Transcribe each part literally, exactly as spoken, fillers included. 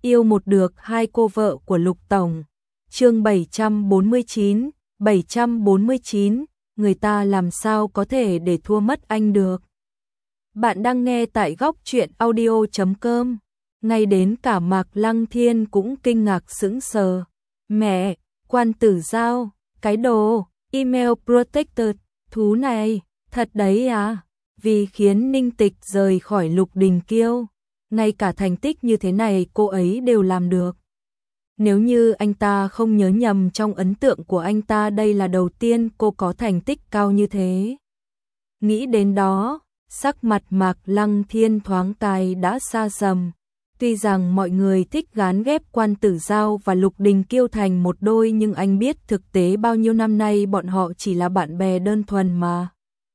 Yêu một được hai cô vợ của Lục Tổng. Chương bảy trăm bốn mươi chín, bảy trăm bốn mươi chín, người ta làm sao có thể để thua mất anh được. Bạn đang nghe tại góc truyện audio chấm com. Ngay đến cả Mạc Lăng Thiên cũng kinh ngạc sững sờ. Mẹ, Quan Tử Giao, cái đồ, email protected, thú này, thật đấy à? Vì khiến Ninh Tịch rời khỏi Lục Đình Kiêu, ngay cả thành tích như thế này cô ấy đều làm được. Nếu như anh ta không nhớ nhầm, trong ấn tượng của anh ta đây là đầu tiên cô có thành tích cao như thế. Nghĩ đến đó, sắc mặt Mạc Lăng Thiên thoáng cái đã xa sầm. Tuy rằng mọi người thích gán ghép Quan Tử Giao và Lục Đình Kiêu thành một đôi, nhưng anh biết thực tế bao nhiêu năm nay bọn họ chỉ là bạn bè đơn thuần mà.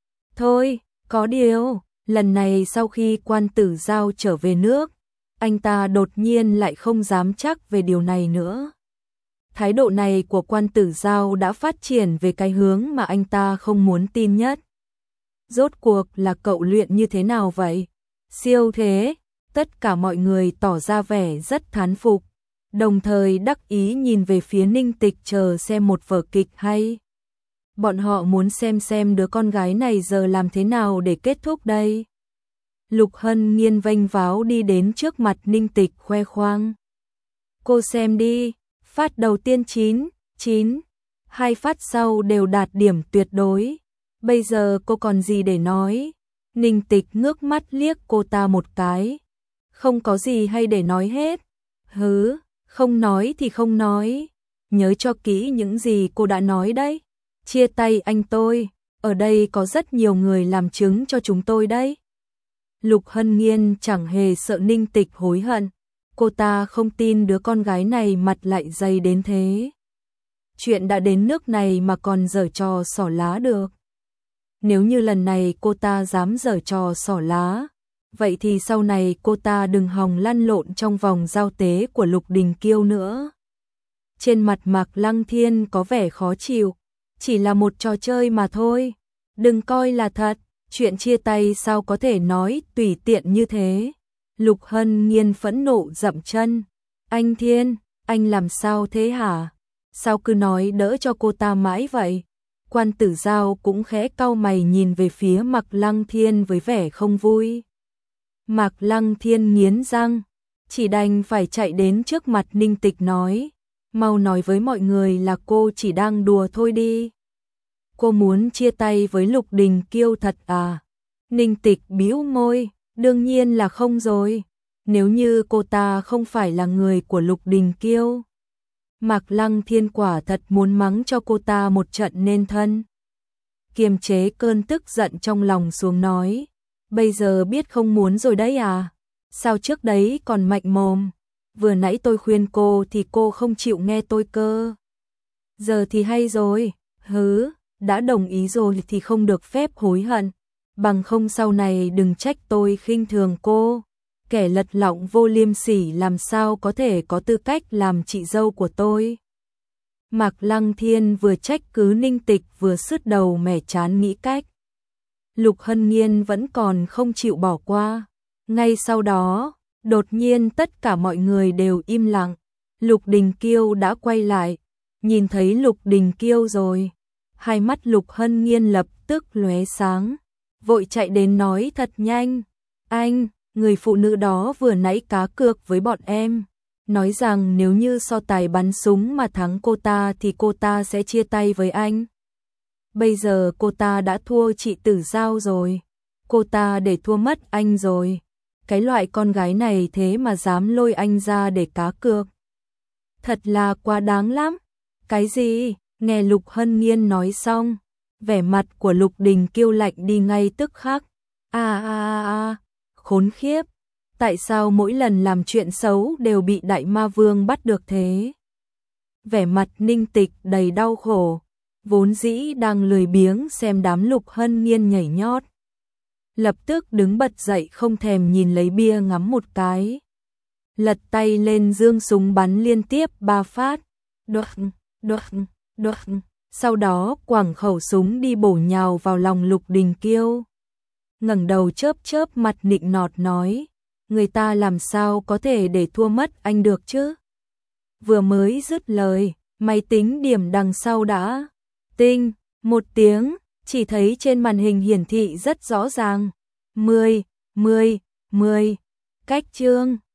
Thôi, có điều, lần này sau khi Quan Tử Giao trở về nước, anh ta đột nhiên lại không dám chắc về điều này nữa. Thái độ này của Quan Tử Giao đã phát triển về cái hướng mà anh ta không muốn tin nhất. Rốt cuộc là cậu luyện như thế nào vậy? Siêu thế, tất cả mọi người tỏ ra vẻ rất thán phục, đồng thời đắc ý nhìn về phía Ninh Tịch chờ xem một vở kịch hay. Bọn họ muốn xem xem đứa con gái này giờ làm thế nào để kết thúc đây. Lục Hân Nghiên vênh váo đi đến trước mặt Ninh Tịch khoe khoang. Cô xem đi, phát đầu tiên chín, chín, hai phát sau đều đạt điểm tuyệt đối. Bây giờ cô còn gì để nói? Ninh Tịch ngước mắt liếc cô ta một cái. Không có gì hay để nói hết. Hứ, không nói thì không nói. Nhớ cho kỹ những gì cô đã nói đấy. Chia tay anh tôi, ở đây có rất nhiều người làm chứng cho chúng tôi đấy. Lục Hân Nghiên chẳng hề sợ Ninh Tịch hối hận. Cô ta không tin đứa con gái này mặt lại dày đến thế. Chuyện đã đến nước này mà còn giở trò xỏ lá được. Nếu như lần này cô ta dám giở trò xỏ lá, vậy thì sau này cô ta đừng hòng lăn lộn trong vòng giao tế của Lục Đình Kiêu nữa. Trên mặt Mạc Lăng Thiên có vẻ khó chịu. Chỉ là một trò chơi mà thôi. Đừng coi là thật. Chuyện chia tay sao có thể nói tùy tiện như thế. Lục Hân Nghiên phẫn nộ dậm chân. Anh Thiên, anh làm sao thế hả? Sao cứ nói đỡ cho cô ta mãi vậy? Quan Tử Giao cũng khẽ cau mày nhìn về phía Mạc Lăng Thiên với vẻ không vui. Mạc Lăng Thiên nghiến răng, chỉ đành phải chạy đến trước mặt Ninh Tịch nói. Mau nói với mọi người là cô chỉ đang đùa thôi đi. Cô muốn chia tay với Lục Đình Kiêu thật à? Ninh Tịch bĩu môi, đương nhiên là không rồi. Nếu như cô ta không phải là người của Lục Đình Kiêu. Mạc Lăng Thiên quả thật muốn mắng cho cô ta một trận nên thân. Kiềm chế cơn tức giận trong lòng xuống nói. Bây giờ biết không muốn rồi đấy à? Sao trước đấy còn mạnh mồm? Vừa nãy tôi khuyên cô thì cô không chịu nghe tôi cơ. Giờ thì hay rồi, hứ, đã đồng ý rồi thì không được phép hối hận. Bằng không sau này đừng trách tôi khinh thường cô. Kẻ lật lọng vô liêm sỉ làm sao có thể có tư cách làm chị dâu của tôi. Mạc Lăng Thiên vừa trách cứ Ninh Tịch vừa sứt đầu mẻ chán nghĩ cách. Lục Hân Nghiên vẫn còn không chịu bỏ qua. Ngay sau đó, đột nhiên tất cả mọi người đều im lặng. Lục Đình Kiêu đã quay lại, nhìn thấy Lục Đình Kiêu rồi. Hai mắt Lục Hân Nghiên lập tức lóe sáng, vội chạy đến nói thật nhanh. Anh, người phụ nữ đó vừa nãy cá cược với bọn em. Nói rằng nếu như so tài bắn súng mà thắng cô ta thì cô ta sẽ chia tay với anh. Bây giờ cô ta đã thua chị Tử Giao rồi. Cô ta để thua mất anh rồi. Cái loại con gái này thế mà dám lôi anh ra để cá cược. Thật là quá đáng lắm. Cái gì? Nghe Lục Hân Nghiên nói xong, vẻ mặt của Lục Đình Kiêu lạnh đi ngay tức khắc. A a a, khốn khiếp. Tại sao mỗi lần làm chuyện xấu đều bị Đại Ma Vương bắt được thế? Vẻ mặt Ninh Tịch đầy đau khổ, vốn dĩ đang lười biếng xem đám Lục Hân Nghiên nhảy nhót. Lập tức đứng bật dậy không thèm nhìn lấy bia ngắm một cái. Lật tay lên giương súng bắn liên tiếp ba phát. Đột, đột, đột. Sau đó quẳng khẩu súng đi bổ nhào vào lòng Lục Đình Kiêu. Ngẩng đầu chớp chớp mặt nịnh nọt nói. người ta làm sao có thể để thua mất anh được chứ? Vừa mới dứt lời, máy tính điểm đằng sau đã tinh một tiếng, chỉ thấy trên màn hình hiển thị rất rõ ràng. mười, mười, mười. Cách chương